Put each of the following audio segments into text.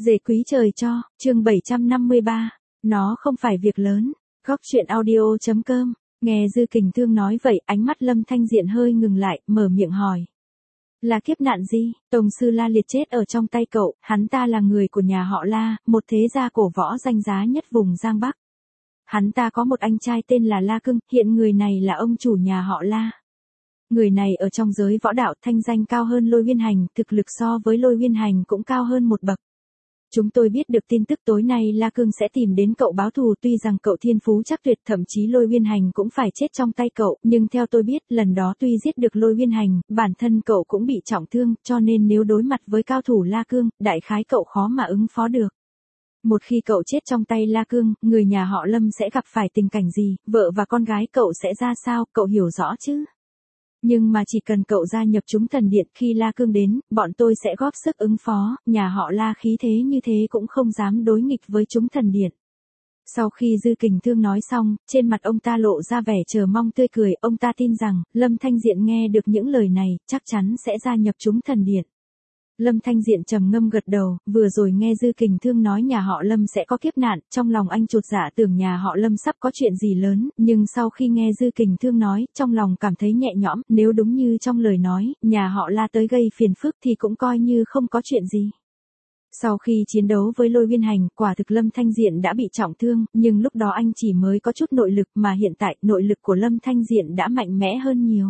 Dề quý trời cho, chương 753. Nó không phải việc lớn. Góc chuyện audio.com. Nghe Dư Kình Thương nói vậy, ánh mắt Lâm Thanh Diện hơi ngừng lại, mở miệng hỏi. Là kiếp nạn gì? Tổng sư La Liệt chết ở trong tay cậu, hắn ta là người của nhà họ La, một thế gia cổ võ danh giá nhất vùng Giang Bắc. Hắn ta có một anh trai tên là La Cưng, hiện người này là ông chủ nhà họ La. Người này ở trong giới võ đạo thanh danh cao hơn Lôi Uyên Hành, thực lực so với Lôi Uyên Hành cũng cao hơn một bậc. Chúng tôi biết được tin tức tối nay La Cương sẽ tìm đến cậu báo thù, tuy rằng cậu thiên phú chắc tuyệt, thậm chí Lôi Uyên Hành cũng phải chết trong tay cậu, nhưng theo tôi biết, lần đó tuy giết được Lôi Uyên Hành, bản thân cậu cũng bị trọng thương, cho nên nếu đối mặt với cao thủ La Cương, đại khái cậu khó mà ứng phó được. Một khi cậu chết trong tay La Cương, người nhà họ Lâm sẽ gặp phải tình cảnh gì, vợ và con gái cậu sẽ ra sao, cậu hiểu rõ chứ? Nhưng mà chỉ cần cậu gia nhập chúng thần điện, khi La Cương đến, bọn tôi sẽ góp sức ứng phó, nhà họ La khí thế như thế cũng không dám đối nghịch với chúng thần điện. Sau khi Dư Kình Thương nói xong, trên mặt ông ta lộ ra vẻ chờ mong tươi cười, ông ta tin rằng, Lâm Thanh Diện nghe được những lời này, chắc chắn sẽ gia nhập chúng thần điện. Lâm Thanh Diện trầm ngâm gật đầu, vừa rồi nghe Dư Kình Thương nói nhà họ Lâm sẽ có kiếp nạn, trong lòng anh chột dạ tưởng nhà họ Lâm sắp có chuyện gì lớn, nhưng sau khi nghe Dư Kình Thương nói, trong lòng cảm thấy nhẹ nhõm, nếu đúng như trong lời nói, nhà họ La tới gây phiền phức thì cũng coi như không có chuyện gì. Sau khi chiến đấu với Lôi Uyên Hành, quả thực Lâm Thanh Diện đã bị trọng thương, nhưng lúc đó anh chỉ mới có chút nội lực, mà hiện tại nội lực của Lâm Thanh Diện đã mạnh mẽ hơn nhiều.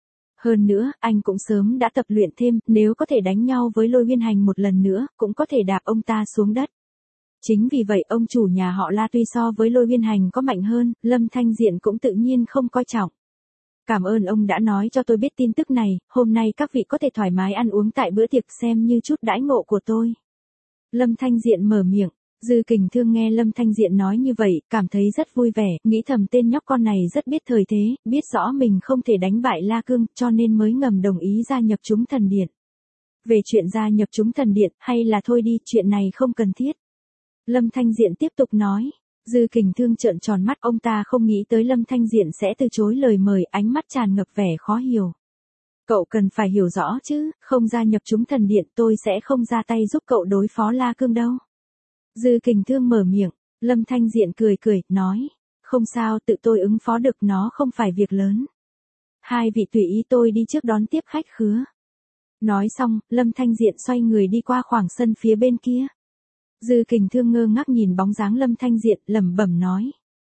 Hơn nữa, anh cũng sớm đã tập luyện thêm, nếu có thể đánh nhau với Lôi Uyên Hành một lần nữa, cũng có thể đạp ông ta xuống đất. Chính vì vậy ông chủ nhà họ La tuy so với Lôi Uyên Hành có mạnh hơn, Lâm Thanh Diện cũng tự nhiên không coi trọng. Cảm ơn ông đã nói cho tôi biết tin tức này, hôm nay các vị có thể thoải mái ăn uống tại bữa tiệc xem như chút đãi ngộ của tôi. Lâm Thanh Diện mở miệng. Dư Kình Thương nghe Lâm Thanh Diện nói như vậy, cảm thấy rất vui vẻ, nghĩ thầm tên nhóc con này rất biết thời thế, biết rõ mình không thể đánh bại La Cương, cho nên mới ngầm đồng ý gia nhập chúng thần điện. Về chuyện gia nhập chúng thần điện, hay là thôi đi, chuyện này không cần thiết. Lâm Thanh Diện tiếp tục nói. Dư Kình Thương trợn tròn mắt, ông ta không nghĩ tới Lâm Thanh Diện sẽ từ chối lời mời, ánh mắt tràn ngập vẻ khó hiểu. Cậu cần phải hiểu rõ chứ, không gia nhập chúng thần điện tôi sẽ không ra tay giúp cậu đối phó La Cương đâu. Dư Kình Thương mở miệng, Lâm Thanh Diện cười cười, nói, không sao, tự tôi ứng phó được, nó không phải việc lớn. Hai vị tùy ý, tôi đi trước đón tiếp khách khứa. Nói xong, Lâm Thanh Diện xoay người đi qua khoảng sân phía bên kia. Dư Kình Thương ngơ ngác nhìn bóng dáng Lâm Thanh Diện, lẩm bẩm nói.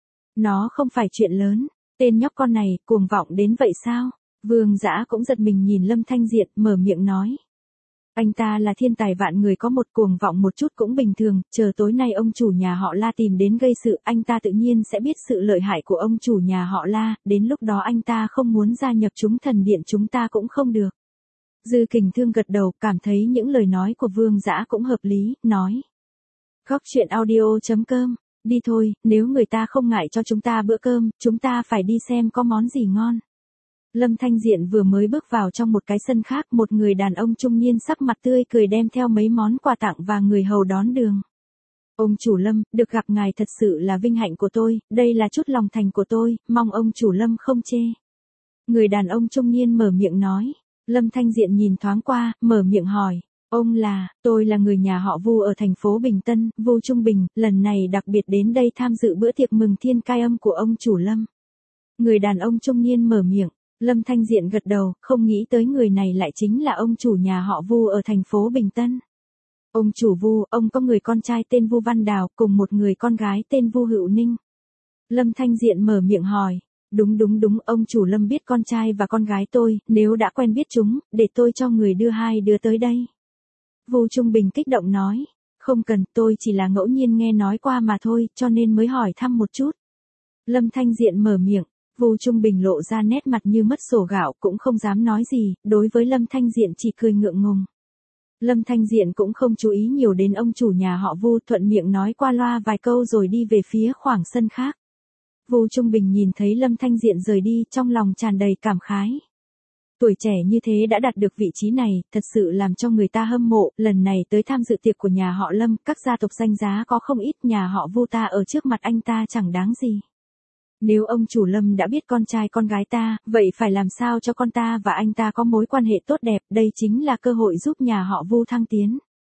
Nó không phải chuyện lớn, tên nhóc con này, cuồng vọng đến vậy sao? Vương Dã cũng giật mình nhìn Lâm Thanh Diện, mở miệng nói. Anh ta là thiên tài vạn người, có một cuồng vọng một chút cũng bình thường, chờ tối nay ông chủ nhà họ La tìm đến gây sự, anh ta tự nhiên sẽ biết sự lợi hại của ông chủ nhà họ La, đến lúc đó anh ta không muốn gia nhập chúng thần điện chúng ta cũng không được. Dư Kình Thương gật đầu, cảm thấy những lời nói của Vương Dã cũng hợp lý, nói. Góc chuyện audio.com, đi thôi, nếu người ta không ngại cho chúng ta bữa cơm, chúng ta phải đi xem có món gì ngon. Lâm Thanh Diện vừa mới bước vào trong một cái sân khác, một người đàn ông trung niên sắc mặt tươi cười đem theo mấy món quà tặng và người hầu đón đường. Ông chủ Lâm, được gặp ngài thật sự là vinh hạnh của tôi, đây là chút lòng thành của tôi, mong ông chủ Lâm không chê. Người đàn ông trung niên mở miệng nói. Lâm Thanh Diện nhìn thoáng qua, mở miệng hỏi. Tôi là người nhà họ Vu ở thành phố Bình Tân, Vu Trung Bình, lần này đặc biệt đến đây tham dự bữa tiệc mừng thiên cai âm của ông chủ Lâm. Người đàn ông trung niên mở miệng. Lâm Thanh Diện gật đầu, không nghĩ tới người này lại chính là ông chủ nhà họ Vu ở thành phố Bình Tân. Ông chủ Vu, ông có người con trai tên Vu Văn Đào, cùng một người con gái tên Vu Hữu Ninh. Lâm Thanh Diện mở miệng hỏi. Đúng, ông chủ Lâm biết con trai và con gái tôi, nếu đã quen biết chúng, để tôi cho người đưa hai đứa tới đây. Vu Trung Bình kích động nói. Không cần, tôi chỉ là ngẫu nhiên nghe nói qua mà thôi, cho nên mới hỏi thăm một chút. Lâm Thanh Diện mở miệng. Vu Trung Bình lộ ra nét mặt như mất sổ gạo, cũng không dám nói gì, đối với Lâm Thanh Diện chỉ cười ngượng ngùng. Lâm Thanh Diện cũng không chú ý nhiều đến ông chủ nhà họ Vu, thuận miệng nói qua loa vài câu rồi đi về phía khoảng sân khác. Vu Trung Bình nhìn thấy Lâm Thanh Diện rời đi, trong lòng tràn đầy cảm khái. Tuổi trẻ như thế đã đạt được vị trí này, thật sự làm cho người ta hâm mộ, lần này tới tham dự tiệc của nhà họ Lâm, các gia tộc danh giá có không ít, nhà họ Vu ta ở trước mặt anh ta chẳng đáng gì. Nếu ông chủ Lâm đã biết con trai con gái ta, vậy phải làm sao cho con ta và anh ta có mối quan hệ tốt đẹp, đây chính là cơ hội giúp nhà họ Vu thăng tiến.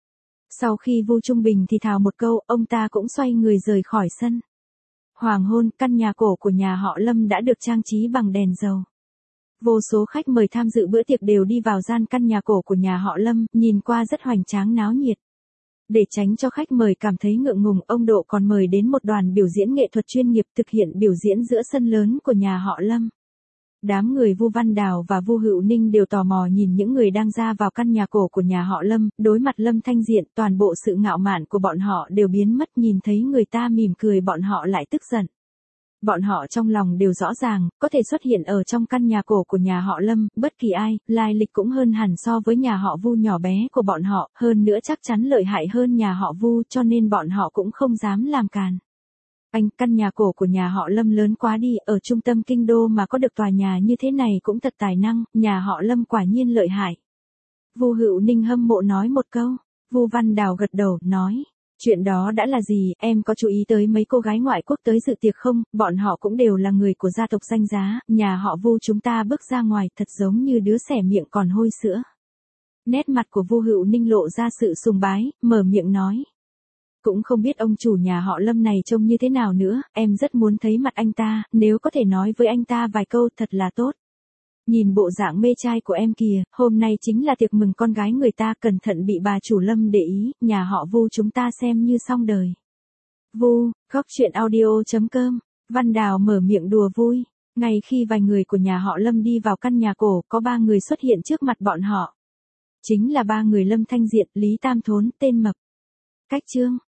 Sau khi Vu Trung Bình thì thào một câu, ông ta cũng xoay người rời khỏi sân. Hoàng hôn, căn nhà cổ của nhà họ Lâm đã được trang trí bằng đèn dầu. Vô số khách mời tham dự bữa tiệc đều đi vào gian căn nhà cổ của nhà họ Lâm, nhìn qua rất hoành tráng náo nhiệt. Để tránh cho khách mời cảm thấy ngượng ngùng, ông Độ còn mời đến một đoàn biểu diễn nghệ thuật chuyên nghiệp thực hiện biểu diễn giữa sân lớn của nhà họ Lâm. Đám người Vu Văn Đào và Vu Hữu Ninh đều tò mò nhìn những người đang ra vào căn nhà cổ của nhà họ Lâm, đối mặt Lâm Thanh Diện, toàn bộ sự ngạo mạn của bọn họ đều biến mất, nhìn thấy người ta mỉm cười bọn họ lại tức giận. Bọn họ trong lòng đều rõ ràng, có thể xuất hiện ở trong căn nhà cổ của nhà họ Lâm, bất kỳ ai, lai lịch cũng hơn hẳn so với nhà họ Vu nhỏ bé của bọn họ, hơn nữa chắc chắn lợi hại hơn nhà họ Vu, cho nên bọn họ cũng không dám làm càn. Căn nhà cổ của nhà họ Lâm lớn quá đi, ở trung tâm kinh đô mà có được tòa nhà như thế này cũng thật tài năng, nhà họ Lâm quả nhiên lợi hại. Vu Hữu Ninh hâm mộ nói một câu, Vu Văn Đào gật đầu, nói. Chuyện đó đã là gì, em có chú ý tới mấy cô gái ngoại quốc tới dự tiệc không, bọn họ cũng đều là người của gia tộc danh giá, nhà họ Vu chúng ta bước ra ngoài thật giống như đứa xẻ miệng còn hôi sữa. Nét mặt của Vu Hữu Ninh lộ ra sự sùng bái, mở miệng nói. Cũng không biết ông chủ nhà họ Lâm này trông như thế nào nữa, em rất muốn thấy mặt anh ta, nếu có thể nói với anh ta vài câu thật là tốt. Nhìn bộ dạng mê trai của em kìa, hôm nay chính là tiệc mừng con gái người ta, cẩn thận bị bà chủ Lâm để ý, nhà họ Vu chúng ta xem như xong đời. Vu, góc chuyện audio.com, Văn Đào mở miệng đùa vui. Ngay khi vài người của nhà họ Lâm đi vào căn nhà cổ, có 3 người xuất hiện trước mặt bọn họ. Chính là 3 người Lâm Thanh Diện, Lý Tam Thốn, tên Mập. Cách chương.